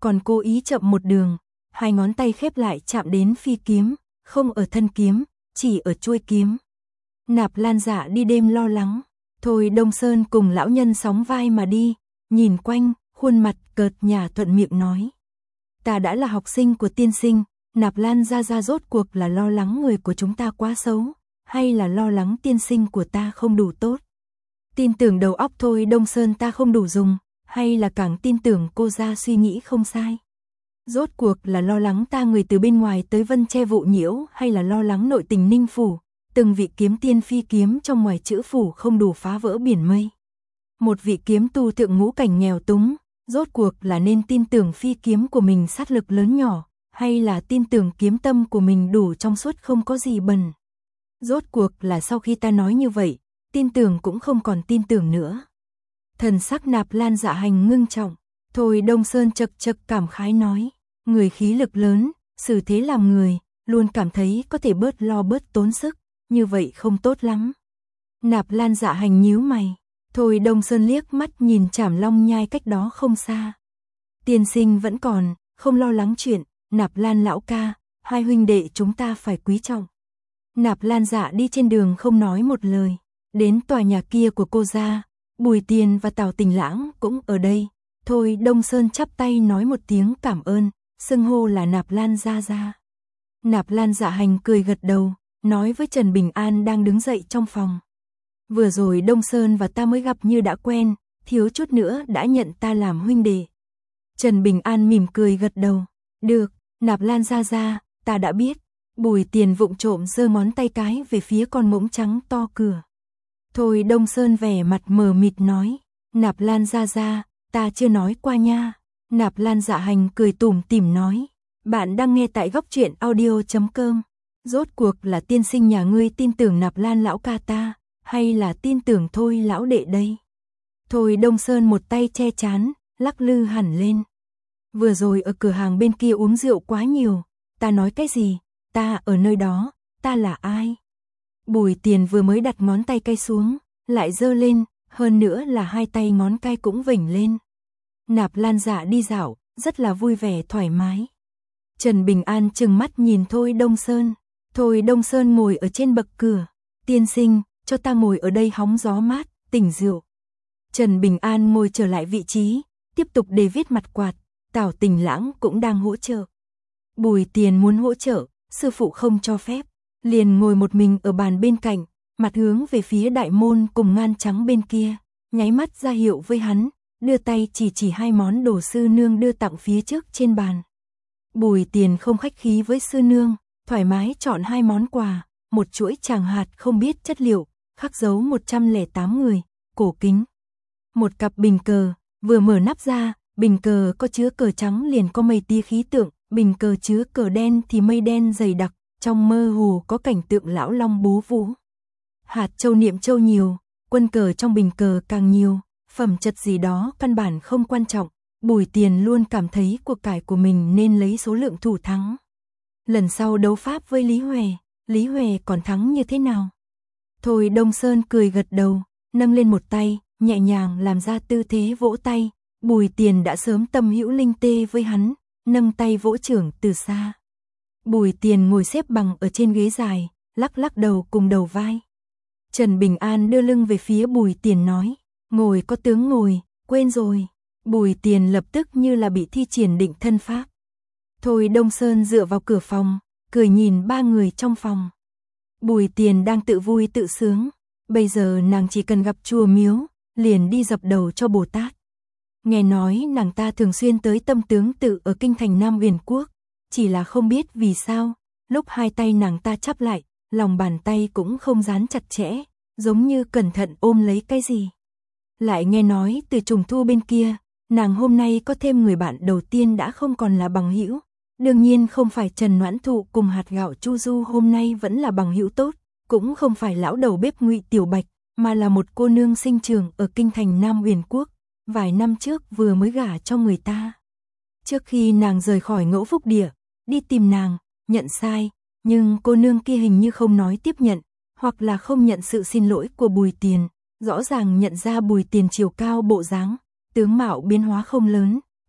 còn cố ý chậm một đường, hai ngón tay khép lại chạm đến phi kiếm, không ở thân kiếm, chỉ ở chuôi kiếm. Nạp Lan Dạ đi đêm lo lắng, Thôi Đông Sơn cùng lão nhân sóng vai mà đi, nhìn quanh, khuôn mặt cợt nhả thuận miệng nói. Ta đã là học sinh của tiên sinh, Nạp Lan gia gia rốt cuộc là lo lắng người của chúng ta quá xấu, hay là lo lắng tiên sinh của ta không đủ tốt? Tin tưởng đầu óc Thôi Đông Sơn ta không đủ dùng, hay là càng tin tưởng cô gia suy nghĩ không sai? Rốt cuộc là lo lắng ta người từ bên ngoài tới Vân Tre vụ nhiễu, hay là lo lắng nội tình Ninh phủ, từng vị kiếm tiên phi kiếm trong ngoài chữ phủ không đủ phá vỡ biển mây? Một vị kiếm tu thượng ngũ cảnh nghèo túng, rốt cuộc là nên tin tưởng phi kiếm của mình sát lực lớn nhỏ, hay là tin tưởng kiếm tâm của mình đủ trong suốt không có gì bẩn? Rốt cuộc là sau khi ta nói như vậy, tin tưởng cũng không còn tin tưởng nữa. Thần sắc Nạp Lan Dạ Hành ngưng trọng, Thôi Đông Sơn chật chật cảm khái nói, người khí lực lớn, xử thế làm người, luôn cảm thấy có thể bớt lo bớt tốn sức, như vậy không tốt lắm. Nạp Lan Dạ Hành nhíu mày, Thôi Đông Sơn liếc mắt nhìn Trảm Long Nhai cách đó không xa. Tiên sinh vẫn còn, không lo lắng chuyện, Nạp Lan lão ca, hai huynh đệ chúng ta phải quý trọng. Nạp Lan Dạ đi trên đường không nói một lời, đến tòa nhà kia của cô gia, Bùi Tiền và Tào Tình Lãng cũng ở đây. Thôi Đông Sơn chắp tay nói một tiếng cảm ơn, xưng hô là Nạp Lan gia gia. Nạp Lan Dạ Hành cười gật đầu, nói với Trần Bình An đang đứng dậy trong phòng. Vừa rồi Đông Sơn và ta mới gặp như đã quen, thiếu chút nữa đã nhận ta làm huynh đệ. Trần Bình An mỉm cười gật đầu, được, Nạp Lan gia gia, ta đã biết. Bùi Tiền vụng trộm giơ ngón tay cái về phía con mỗng trắng to cửa. Thôi Đông Sơn vẻ mặt mờ mịt nói, Nạp Lan gia gia, ta chưa nói qua nha. Nạp Lan Dạ Hành cười tủm tỉm nói, bạn đang nghe tại góc truyện audio.com. Rốt cuộc là tiên sinh nhà ngươi tin tưởng Nạp Lan lão ca ta, hay là tin tưởng Thôi lão đệ đây? Thôi Đông Sơn một tay che chán, lắc lư hẳn lên. Vừa rồi ở cửa hàng bên kia uống rượu quá nhiều, ta nói cái gì? Ta ở nơi đó, ta là ai? Bùi Tiền vừa mới đặt ngón tay cay xuống, lại giơ lên, hơn nữa là hai tay ngón cay cũng vểnh lên. Nạp Lan Dạ đi dạo, rất là vui vẻ thoải mái. Trần Bình An trừng mắt nhìn Thôi Đông Sơn. Thôi Đông Sơn ngồi ở trên bậc cửa. Tiên sinh, cho ta ngồi ở đây hóng gió mát, tỉnh rượu. Trần Bình An ngồi trở lại vị trí, tiếp tục để viết mặt quạt. Tào Tình Lãng cũng đang hỗ trợ. Bùi Tiền muốn hỗ trợ, sư phụ không cho phép, liền ngồi một mình ở bàn bên cạnh, mặt hướng về phía đại môn cùng ngan trắng bên kia, nháy mắt ra hiệu với hắn, đưa tay chỉ hai món đồ sư nương đưa tặng phía trước trên bàn. Bùi Tiền không khách khí với sư nương, thoải mái chọn hai món quà, một chuỗi tràng hạt không biết chất liệu, khắc dấu 108 người, cổ kính. Một cặp bình cờ, vừa mở nắp ra, bình cờ có chứa cờ trắng liền có mây tia khí tượng, bình cờ chứa cờ đen thì mây đen dày đặc, trong mơ hồ có cảnh tượng lão long bố vũ. Hạt châu niệm châu nhiều, quân cờ trong bình cờ càng nhiều, phẩm chất gì đó căn bản không quan trọng, Bùi Tiền luôn cảm thấy cuộc cải của mình nên lấy số lượng thủ thắng. Lần sau đấu pháp với Lý Huệ còn thắng như thế nào? Thôi Đông Sơn cười gật đầu, nâng lên một tay, nhẹ nhàng làm ra tư thế vỗ tay, Bùi Tiền đã sớm tâm hữu linh tê với hắn, nâng tay vỗ trưởng từ xa. Bùi Tiền ngồi xếp bằng ở trên ghế dài, lắc lắc đầu cùng đầu vai. Trần Bình An đưa lưng về phía Bùi Tiền nói, ngồi có tướng ngồi, quên rồi. Bùi Tiền lập tức như là bị thi triển định thân pháp. Thôi Đông Sơn dựa vào cửa phòng, cười nhìn ba người trong phòng. Bùi Tiền đang tự vui tự sướng, bây giờ nàng chỉ cần gặp chùa miếu, liền đi dập đầu cho Bồ Tát. Nghe nói nàng ta thường xuyên tới Tâm Tướng Tự ở kinh thành Nam Uyển Quốc, chỉ là không biết vì sao, lúc hai tay nàng ta chắp lại, lòng bàn tay cũng không dán chặt chẽ, giống như cẩn thận ôm lấy cái gì. Lại nghe nói từ Trùng Thu bên kia, nàng hôm nay có thêm người bạn đầu tiên đã không còn là bằng hữu, đương nhiên không phải Trần Noãn Thụ cùng hạt gạo Chu Du hôm nay vẫn là bằng hữu tốt, cũng không phải lão đầu bếp Ngụy Tiểu Bạch, mà là một cô nương sinh trưởng ở kinh thành Nam Uyển Quốc, vài năm trước vừa mới gả cho người ta. Trước khi nàng rời khỏi Ngẫu Phúc Địa, đi tìm nàng, nhận sai, nhưng cô nương kia hình như không nói tiếp nhận, hoặc là không nhận sự xin lỗi của Bùi Tiền, rõ ràng nhận ra Bùi Tiền chiều cao bộ dáng, tướng mạo biến hóa không lớn,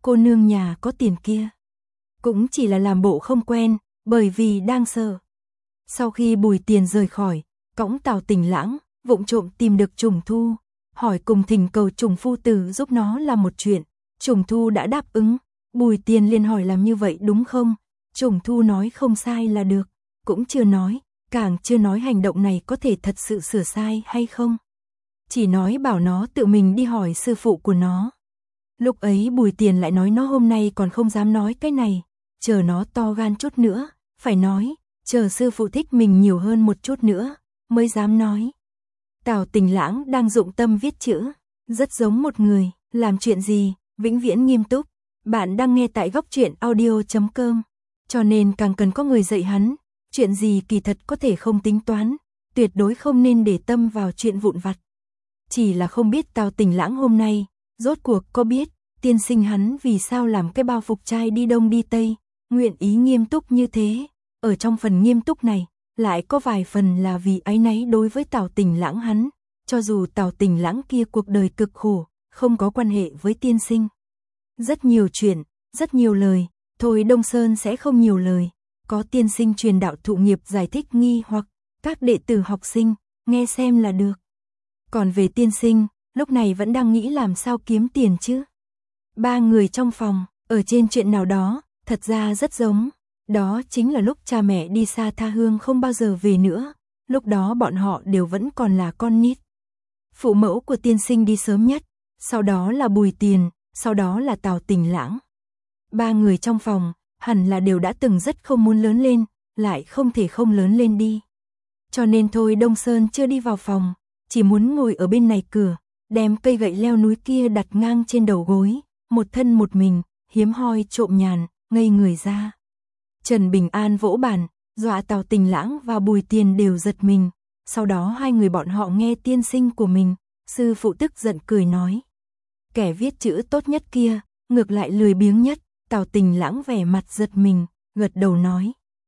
cô nương nhà có tiền kia. Cũng chỉ là làm bộ không quen, bởi vì đang sợ. Sau khi Bùi Tiền rời khỏi, cõng Tào Tình Lãng, vụng trộm tìm được Trùng Thu, hỏi cùng thỉnh cầu Trùng phu tử giúp nó làm một chuyện. Trùng Thu đã đáp ứng, Bùi Tiền liền hỏi làm như vậy đúng không? Trùng Thu nói không sai là được, cũng chưa nói, càng chưa nói hành động này có thể thật sự sửa sai hay không. Chỉ nói bảo nó tự mình đi hỏi sư phụ của nó. Lúc ấy Bùi Tiền lại nói nó hôm nay còn không dám nói cái này, chờ nó to gan chút nữa, phải nói, chờ sư phụ thích mình nhiều hơn một chút nữa, mới dám nói. Tào Tình Lãng đang dụng tâm viết chữ, rất giống một người, làm chuyện gì, vĩnh viễn nghiêm túc. Bạn đang nghe tại góc truyện audio.com, cho nên càng cần có người dạy hắn, chuyện gì kỳ thật có thể không tính toán, tuyệt đối không nên để tâm vào chuyện vụn vặt. Chỉ là không biết Tào Tình Lãng hôm nay, rốt cuộc có biết, tiên sinh hắn vì sao làm cái bao phục trai đi đông đi tây, nguyện ý nghiêm túc như thế, ở trong phần nghiêm túc này, lại có vài phần là vì áy náy đối với Tào Tình Lãng hắn, cho dù Tào Tình Lãng kia cuộc đời cực khổ, không có quan hệ với tiên sinh. Rất nhiều chuyện, rất nhiều lời, thôi Đông Sơn sẽ không nhiều lời, có tiên sinh truyền đạo thụ nghiệp giải thích nghi hoặc các đệ tử học sinh, nghe xem là được. Còn về tiên sinh, lúc này vẫn đang nghĩ làm sao kiếm tiền chứ. Ba người trong phòng, ở trên chuyện nào đó, thật ra rất giống. Đó chính là lúc cha mẹ đi xa tha hương không bao giờ về nữa, lúc đó bọn họ đều vẫn còn là con nít. Phụ mẫu của tiên sinh đi sớm nhất, sau đó là Bùi Tiền, sau đó là Tào Tình Lãng. Ba người trong phòng, hẳn là đều đã từng rất không muốn lớn lên, lại không thể không lớn lên đi. Cho nên thôi Đông Sơn chưa đi vào phòng, chỉ muốn ngồi ở bên này cửa, đem cây gậy leo núi kia đặt ngang trên đầu gối, một thân một mình, hiếm hoi trộm nhàn, ngây người ra. Trần Bình An vỗ bàn, dọa Tào Tình Lãng và Bùi Tiền đều giật mình, sau đó hai người bọn họ nghe tiên sinh của mình, sư phụ tức giận cười nói. Kẻ viết chữ tốt nhất kia, ngược lại lười biếng nhất, Tào Tình Lãng vẻ mặt giật mình, gật đầu nói.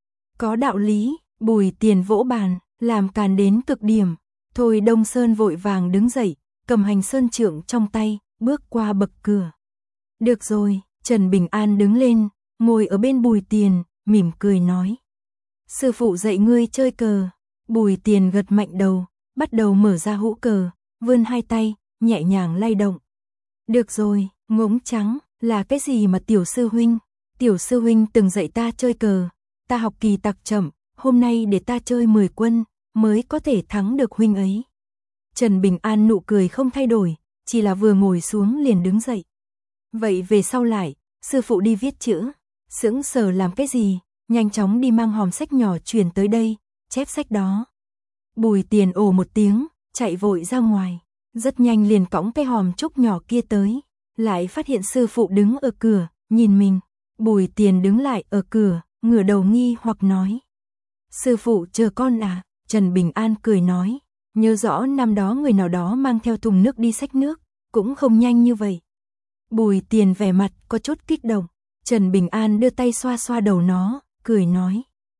Có đạo lý, Bùi Tiền vỗ bàn, làm càn đến cực điểm, thôi Đông Sơn vội vàng đứng dậy, cầm hành sơn trượng trong tay, bước qua bậc cửa. Được rồi, Trần Bình An đứng lên, ngồi ở bên Bùi Tiền, mỉm cười nói. Sư phụ dạy ngươi chơi cờ. Bùi Tiền gật mạnh đầu, bắt đầu mở ra hũ cờ, vươn hai tay, nhẹ nhàng lay động. Được rồi, ngỗng trắng, là cái gì mà tiểu sư huynh? Tiểu sư huynh từng dạy ta chơi cờ, ta học kỳ tặc chậm, hôm nay để ta chơi 10 quân, mới có thể thắng được huynh ấy. Trần Bình An nụ cười không thay đổi, chỉ là vừa ngồi xuống liền đứng dậy. Vậy về sau lại, sư phụ đi viết chữ, sững sờ làm cái gì, nhanh chóng đi mang hòm sách nhỏ truyền tới đây, chép sách đó. Bùi Tiền ồ một tiếng, chạy vội ra ngoài, rất nhanh liền cõng cái hòm trúc nhỏ kia tới, lại phát hiện sư phụ đứng ở cửa, nhìn mình. Bùi Tiền đứng lại ở cửa, ngửa đầu nghi hoặc nói. Sư phụ chờ con à? Trần Bình An cười nói, nhớ rõ năm đó người nào đó mang theo thùng nước đi xách nước, cũng không nhanh như vậy. Bùi Tiền vẻ mặt có chút kích động, Trần Bình An đưa tay xoa xoa đầu nó, cười nói.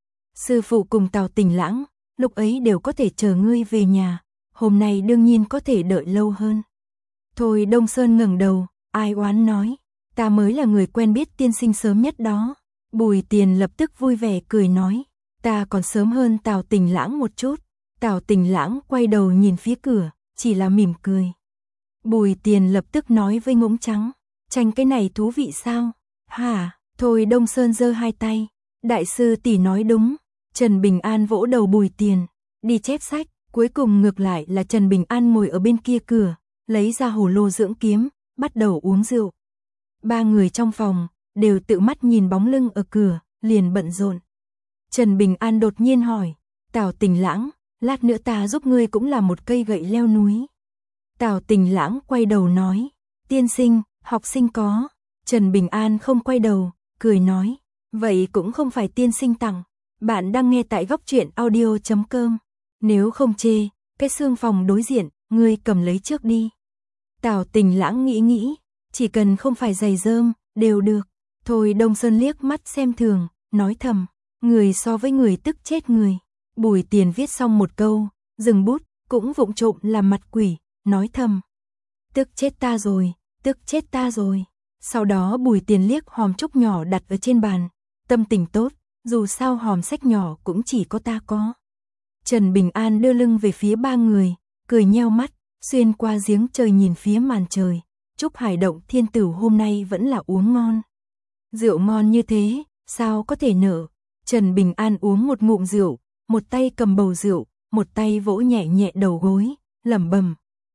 Sư phụ cùng Tào Tình Lãng, lúc ấy đều có thể chờ ngươi về nhà, hôm nay đương nhiên có thể đợi lâu hơn. Thôi Đông Sơn ngẩng đầu, ai oán nói, ta mới là người quen biết tiên sinh sớm nhất đó. Bùi Tiền lập tức vui vẻ cười nói, ta còn sớm hơn Tào Tình Lãng một chút. Tào Tình Lãng quay đầu nhìn phía cửa, chỉ là mỉm cười. Bùi Tiền lập tức nói với ngỗng trắng, tranh cái này thú vị sao? Hả? Thôi Đông Sơn giơ hai tay, đại sư tỷ nói đúng. Trần Bình An vỗ đầu Bùi Tiền, đi chép sách, cuối cùng ngược lại là Trần Bình An ngồi ở bên kia cửa, lấy ra hồ lô dưỡng kiếm, bắt đầu uống rượu. Ba người trong phòng, đều tự mắt nhìn bóng lưng ở cửa, liền bận rộn. Trần Bình An đột nhiên hỏi, Tào Tình Lãng, lát nữa ta giúp ngươi cũng làm một cây gậy leo núi. Tào Tình Lãng quay đầu nói, tiên sinh, học sinh có. Trần Bình An không quay đầu, cười nói, vậy cũng không phải tiên sinh tặng. Bạn đang nghe tại góc truyện audio.com. Nếu không chê, cái xương phòng đối diện, ngươi cầm lấy trước đi. Tào Tình Lãng nghĩ nghĩ, chỉ cần không phải giày rơm, đều được. Thôi Đông Sơn liếc mắt xem thường, nói thầm, người so với người tức chết người. Bùi Tiền viết xong một câu, dừng bút, cũng vụng trộm làm mặt quỷ, nói thầm. Tức chết ta rồi, tức chết ta rồi. Sau đó Bùi Tiền liếc hòm trúc nhỏ đặt ở trên bàn, tâm tình tốt, dù sao hòm sách nhỏ cũng chỉ có ta có. Trần Bình An đưa lưng về phía ba người, cười nheo mắt, xuyên qua giếng trời nhìn phía màn trời. Trúc Hải Động Thiên Tửu hôm nay vẫn là uống ngon. Rượu ngon như thế, sao có thể nở? Trần Bình An uống một ngụm rượu, một tay cầm bầu rượu, một tay vỗ nhẹ nhẹ đầu gối, lẩm bẩm.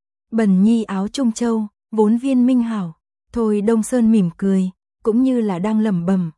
Bần nhi áo Trung Châu, vốn viên minh hảo. Thôi Đông Sơn mỉm cười, cũng như là đang lẩm bẩm.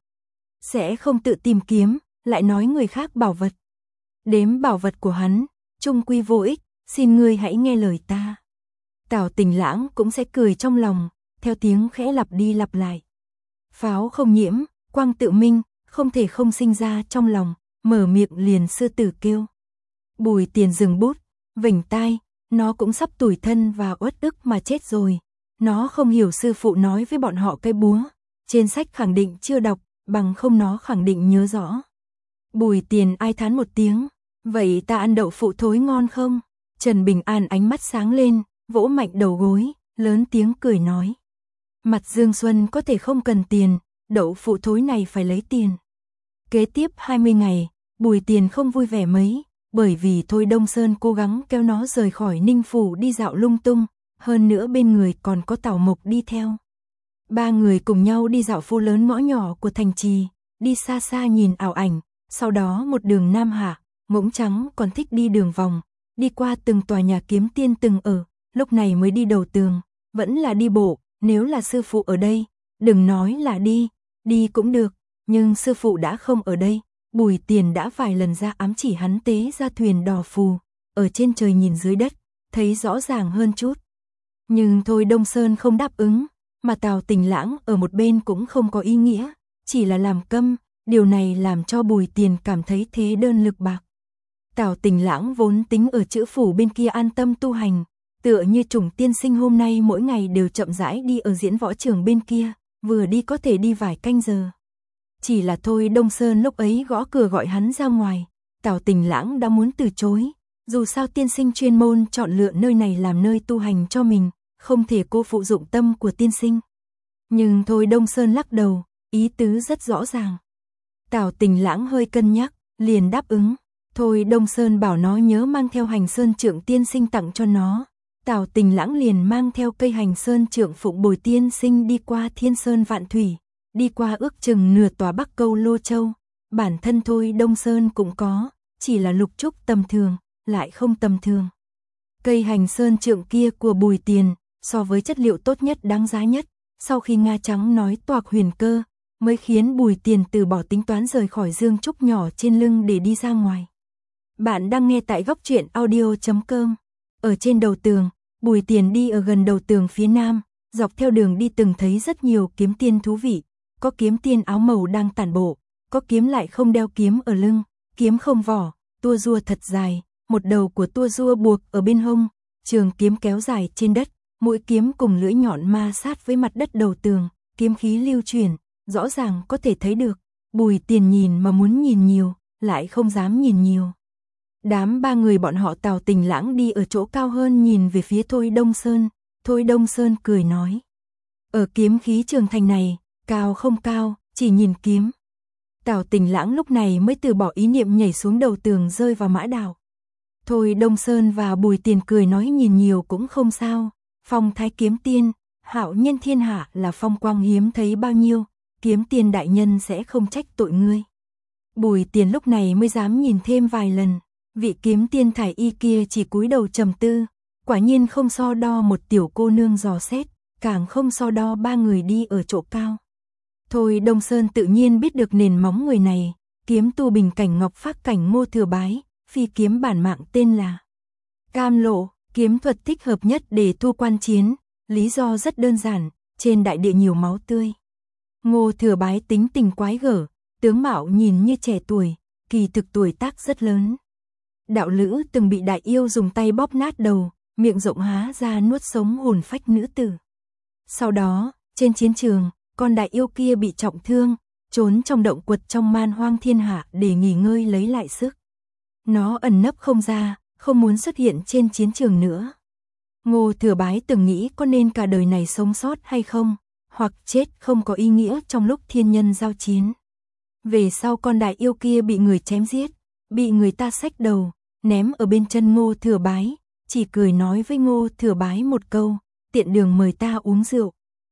Sẽ không tự tìm kiếm, lại nói người khác bảo vật. Đếm bảo vật của hắn, trung quy vô ích, xin ngươi hãy nghe lời ta. Tào Tình Lãng cũng sẽ cười trong lòng, theo tiếng khẽ lặp đi lặp lại. Pháo không nhiễm, quang tự minh, không thể không sinh ra trong lòng, mở miệng liền sư tử kêu. Bùi Tiền dừng bút, vểnh tai, nó cũng sắp tủi thân và uất ức mà chết rồi. Nó không hiểu sư phụ nói với bọn họ cái búa, trên sách khẳng định chưa đọc, bằng không nó khẳng định nhớ rõ. Bùi Tiền ai thán một tiếng, vậy ta ăn đậu phụ thối ngon không? Trần Bình An ánh mắt sáng lên, vỗ mạnh đầu gối, lớn tiếng cười nói. Mặt Dương Xuân có thể không cần tiền, đậu phụ thối này phải lấy tiền. Kế tiếp 20 ngày, Bùi Tiền không vui vẻ mấy, bởi vì Thôi Đông Sơn cố gắng kéo nó rời khỏi Ninh Phủ đi dạo lung tung, hơn nữa bên người còn có Tào Mộc đi theo. Ba người cùng nhau đi dạo phố lớn ngõ nhỏ của thành trì, đi xa xa nhìn ảo ảnh, sau đó một đường Nam Hạ, Ngỗng Trắng còn thích đi đường vòng, đi qua từng tòa nhà Kiếm Tiên từng ở, lúc này mới đi đầu tường, vẫn là đi bộ, nếu là sư phụ ở đây, đừng nói là đi cũng được, nhưng sư phụ đã không ở đây, Bùi Tiền đã vài lần ra ám chỉ hắn tế ra thuyền đò phù, ở trên trời nhìn dưới đất, thấy rõ ràng hơn chút. Nhưng Thôi Đông Sơn không đáp ứng, mà Tào Tình Lãng ở một bên cũng không có ý nghĩa, chỉ là làm câm, điều này làm cho Bùi Tiền cảm thấy thế đơn lực bạc. Tào Tình Lãng vốn tính ở chữ phủ bên kia an tâm tu hành, tựa như Trùng Tiên Sinh hôm nay mỗi ngày đều chậm rãi đi ở diễn võ trường bên kia, vừa đi có thể đi vài canh giờ. Chỉ là Thôi Đông Sơn lúc ấy gõ cửa gọi hắn ra ngoài, Tào Tình Lãng đã muốn từ chối, dù sao tiên sinh chuyên môn chọn lựa nơi này làm nơi tu hành cho mình, không thể cô phụ dụng tâm của tiên sinh. Nhưng Thôi Đông Sơn lắc đầu, ý tứ rất rõ ràng. Tào Tình Lãng hơi cân nhắc, liền đáp ứng. Thôi Đông Sơn bảo nó nhớ mang theo hành sơn trượng tiên sinh tặng cho nó. Tào Tình Lãng liền mang theo cây hành sơn trượng phụng bồi tiên sinh đi qua Thiên Sơn Vạn Thủy, đi qua ước chừng nửa tòa Bắc Câu Lô Châu. Bản thân Thôi Đông Sơn cũng có, chỉ là lục trúc tầm thường, lại không tầm thường. Cây hành sơn trượng kia của Bùi Tiền, so với chất liệu tốt nhất đáng giá nhất, sau khi Nga Trắng nói toạc huyền cơ, mới khiến Bùi Tiền từ bỏ tính toán rời khỏi dương trúc nhỏ trên lưng để đi ra ngoài. Bạn đang nghe tại góc truyện audio.com. Ở trên đầu tường, Bùi Tiền đi ở gần đầu tường phía nam, dọc theo đường đi từng thấy rất nhiều kiếm tiên thú vị, có kiếm tiên áo màu đang tản bộ, có kiếm lại không đeo kiếm ở lưng, kiếm không vỏ, tua rua thật dài, một đầu của tua rua buộc ở bên hông, trường kiếm kéo dài trên đất, mũi kiếm cùng lưỡi nhọn ma sát với mặt đất đầu tường, kiếm khí lưu chuyển, rõ ràng có thể thấy được. Bùi Tiền nhìn mà muốn nhìn nhiều, lại không dám nhìn nhiều. Đám ba người bọn họ Tào Tình Lãng đi ở chỗ cao hơn nhìn về phía Thôi Đông Sơn. Thôi Đông Sơn cười nói. Ở kiếm khí trường thành này, cao không cao, chỉ nhìn kiếm. Tào Tình Lãng lúc này mới từ bỏ ý niệm nhảy xuống đầu tường rơi vào mã đảo. Thôi Đông Sơn và Bùi Tiền cười nói nhìn nhiều cũng không sao. Phong thái kiếm tiên, hạo nhân thiên hạ là phong quang hiếm thấy bao nhiêu, kiếm tiên đại nhân sẽ không trách tội ngươi. Bùi Tiền lúc này mới dám nhìn thêm vài lần. Vị kiếm tiên thải y kia chỉ cúi đầu trầm tư, quả nhiên không so đo một tiểu cô nương dò xét, càng không so đo ba người đi ở chỗ cao. Thôi Đông Sơn tự nhiên biết được nền móng người này, kiếm tu bình cảnh ngọc phác cảnh Ngô Thừa Bái, phi kiếm bản mạng tên là Cam Lộ, kiếm thuật thích hợp nhất để thu quan chiến, lý do rất đơn giản, trên đại địa nhiều máu tươi. Ngô Thừa Bái tính tình quái gở, tướng mạo nhìn như trẻ tuổi, kỳ thực tuổi tác rất lớn. Đạo lữ từng bị đại yêu dùng tay bóp nát đầu, miệng rộng há ra nuốt sống hồn phách nữ tử. Sau đó, trên chiến trường, con đại yêu kia bị trọng thương, trốn trong động quật trong man hoang thiên hạ để nghỉ ngơi lấy lại sức. Nó ẩn nấp không ra, không muốn xuất hiện trên chiến trường nữa. Ngô Thừa Bái từng nghĩ có nên cả đời này sống sót hay không, hoặc chết không có ý nghĩa trong lúc thiên nhân giao chiến. Về sau con đại yêu kia bị người chém giết, bị người ta xách đầu, ném ở bên chân Ngô Thừa Bái, chỉ cười nói với Ngô Thừa Bái một câu, tiện đường mời ta uống rượu.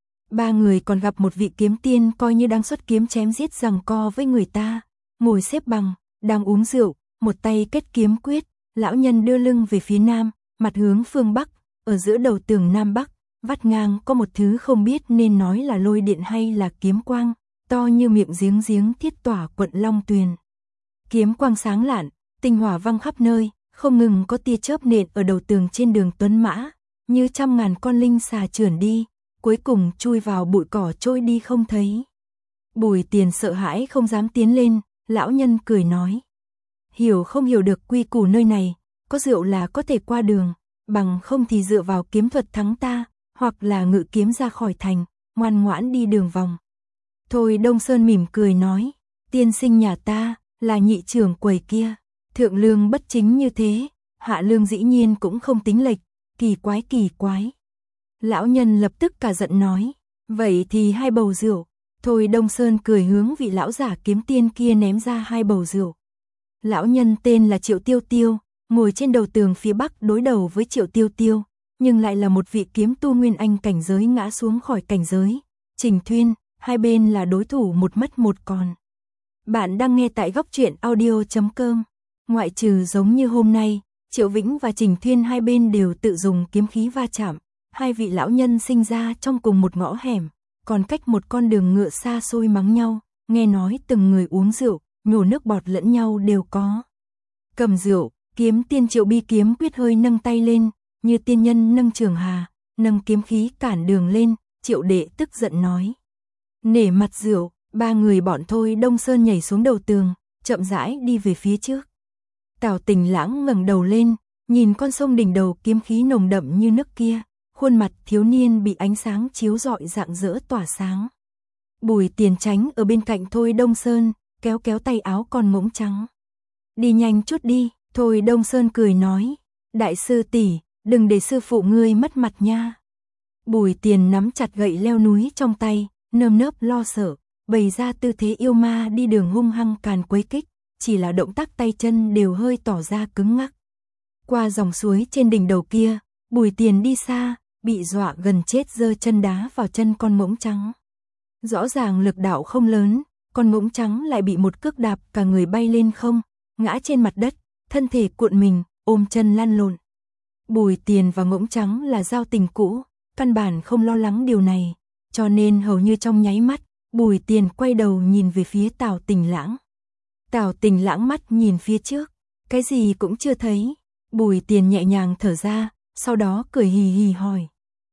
Ba người còn gặp một vị kiếm tiên coi như đang xuất kiếm chém giết giằng co với người ta, ngồi xếp bằng, đang uống rượu, một tay kết kiếm quyết, lão nhân đưa lưng về phía nam, mặt hướng phương bắc, ở giữa đầu tường nam bắc, vắt ngang có một thứ không biết nên nói là lôi điện hay là kiếm quang, to như miệng giếng thiết tỏa quận Long Tuyền. Kiếm quang sáng lạn, tinh hỏa văng khắp nơi, không ngừng có tia chớp nện ở đầu tường trên đường tuấn mã, như trăm ngàn con linh xà trườn đi, cuối cùng chui vào bụi cỏ trôi đi không thấy. Bùi Tiền sợ hãi không dám tiến lên, lão nhân cười nói. Hiểu không hiểu được quy củ nơi này, có rượu là có thể qua đường, bằng không thì dựa vào kiếm thuật thắng ta, hoặc là ngự kiếm ra khỏi thành, ngoan ngoãn đi đường vòng. Thôi Đông Sơn mỉm cười nói, tiên sinh nhà ta, là nhị trưởng quầy kia, thượng lương bất chính như thế, hạ lương dĩ nhiên cũng không tính lệch, kỳ quái. Lão nhân lập tức cả giận nói, vậy thì 2 bầu rượu. Thôi Đông Sơn cười hướng vị lão giả kiếm tiên kia ném ra 2 bầu rượu. Lão nhân tên là Triệu Tiêu Tiêu, ngồi trên đầu tường phía bắc đối đầu với Triệu Tiêu Tiêu, nhưng lại là một vị kiếm tu nguyên anh cảnh giới ngã xuống khỏi cảnh giới. Trình Thuyên, hai bên là đối thủ một mất một còn. Bạn đang nghe tại góc truyện audio.com. Ngoại trừ giống như hôm nay, Triệu Vĩnh và Trình Thuyên hai bên đều tự dùng kiếm khí va chạm. Hai vị lão nhân sinh ra trong cùng một ngõ hẻm, còn cách một con đường ngựa xa xôi mắng nhau, nghe nói từng người uống rượu, nhổ nước bọt lẫn nhau đều có. Cầm rượu, kiếm tiên Triệu Bi kiếm quyết hơi nâng tay lên, như tiên nhân nâng trường hà, nâng kiếm khí cản đường lên, Triệu đệ tức giận nói. Nể mặt rượu, 3 người bọn Thôi Đông Sơn nhảy xuống đầu tường, chậm rãi đi về phía trước. Tào Tình Lãng ngẩng đầu lên, nhìn con sông đỉnh đầu kiếm khí nồng đậm như nước kia, khuôn mặt thiếu niên bị ánh sáng chiếu rọi rạng rỡ tỏa sáng. Bùi Tiền tránh ở bên cạnh Thôi Đông Sơn, kéo tay áo con ngỗng trắng. Đi nhanh chút đi, Thôi Đông Sơn cười nói, đại sư tỷ, đừng để sư phụ ngươi mất mặt nha. Bùi Tiền nắm chặt gậy leo núi trong tay, nơm nớp lo sợ, bày ra tư thế yêu ma đi đường hung hăng càn quấy kích, chỉ là động tác tay chân đều hơi tỏ ra cứng ngắc. Qua dòng suối trên đỉnh đầu kia, Bùi Tiền đi xa, bị dọa gần chết giơ chân đá vào chân con ngỗng trắng. Rõ ràng lực đạo không lớn, con ngỗng trắng lại bị một cước đạp cả người bay lên không, ngã trên mặt đất, thân thể cuộn mình, ôm chân lăn lộn. Bùi Tiền và ngỗng trắng là giao tình cũ, căn bản không lo lắng điều này, cho nên hầu như trong nháy mắt, Bùi Tiền quay đầu nhìn về phía Tào Tình Lãng. Tào Tình Lãng mắt nhìn phía trước, cái gì cũng chưa thấy. Bùi Tiền nhẹ nhàng thở ra, sau đó cười hì hì hỏi.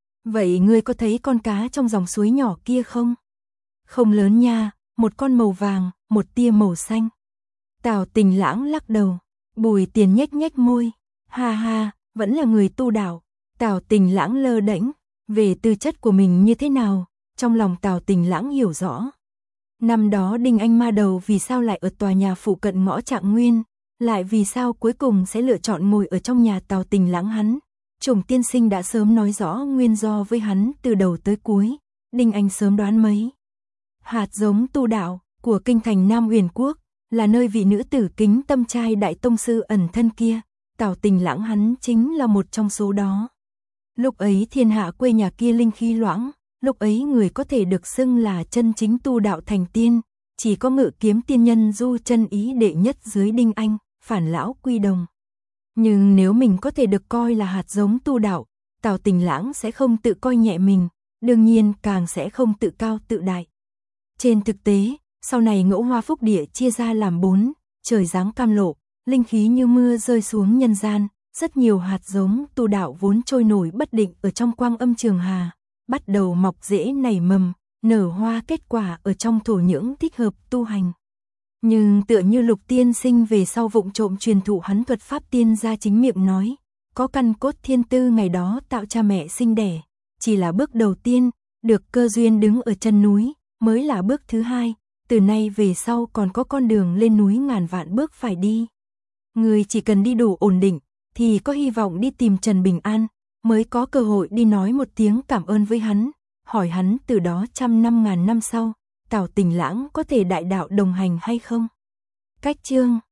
Vậy ngươi có thấy con cá trong dòng suối nhỏ kia không? Không lớn nha, một con màu vàng, một tia màu xanh. Tào Tình Lãng lắc đầu. Bùi Tiền nhếch môi. Ha ha, vẫn là người tu đạo. Tào Tình Lãng lơ đễnh. Về tư chất của mình như thế nào, trong lòng Tào Tình Lãng hiểu rõ. Năm đó Đinh Anh Ma Đầu vì sao lại ở tòa nhà phụ cận ngõ Trạng Nguyên, lại vì sao cuối cùng sẽ lựa chọn ngồi ở trong nhà Tào Tình Lãng hắn. Trùng tiên sinh đã sớm nói rõ nguyên do với hắn từ đầu tới cuối, Đinh Anh sớm đoán mấy. Hạt giống tu đạo của kinh thành Nam Huyền Quốc, là nơi vị nữ tử kính tâm trai đại tông sư ẩn thân kia, Tào Tình Lãng hắn chính là một trong số đó. Lúc ấy thiên hạ quê nhà kia linh khí loãng, lúc ấy người có thể được xưng là chân chính tu đạo thành tiên, chỉ có Ngự Kiếm tiên nhân Du Chân Ý đệ nhất dưới Đinh Anh, Phản Lão Quy Đồng. Nhưng nếu mình có thể được coi là hạt giống tu đạo, Tào Tình Lãng sẽ không tự coi nhẹ mình, đương nhiên càng sẽ không tự cao tự đại. Trên thực tế, sau này Ngũ Hoa Phúc Địa chia ra làm 4, trời giáng cam lộ, linh khí như mưa rơi xuống nhân gian, rất nhiều hạt giống tu đạo vốn trôi nổi bất định ở trong quang âm trường hà, bắt đầu mọc rễ nảy mầm, nở hoa kết quả ở trong thổ nhưỡng thích hợp tu hành. Nhưng tựa như Lục tiên sinh về sau vụng trộm truyền thụ hắn thuật pháp tiên ra chính miệng nói, có căn cốt thiên tư ngày đó tạo cha mẹ sinh đẻ, chỉ là bước đầu tiên, được cơ duyên đứng ở chân núi, mới là bước thứ hai, từ nay về sau còn có con đường lên núi ngàn vạn bước phải đi. Người chỉ cần đi đủ ổn định, thì có hy vọng đi tìm Trần Bình An, mới có cơ hội đi nói một tiếng cảm ơn với hắn, hỏi hắn từ đó 100 năm ngàn năm sau, Tào Tình Lãng có thể đại đạo đồng hành hay không? Cách chương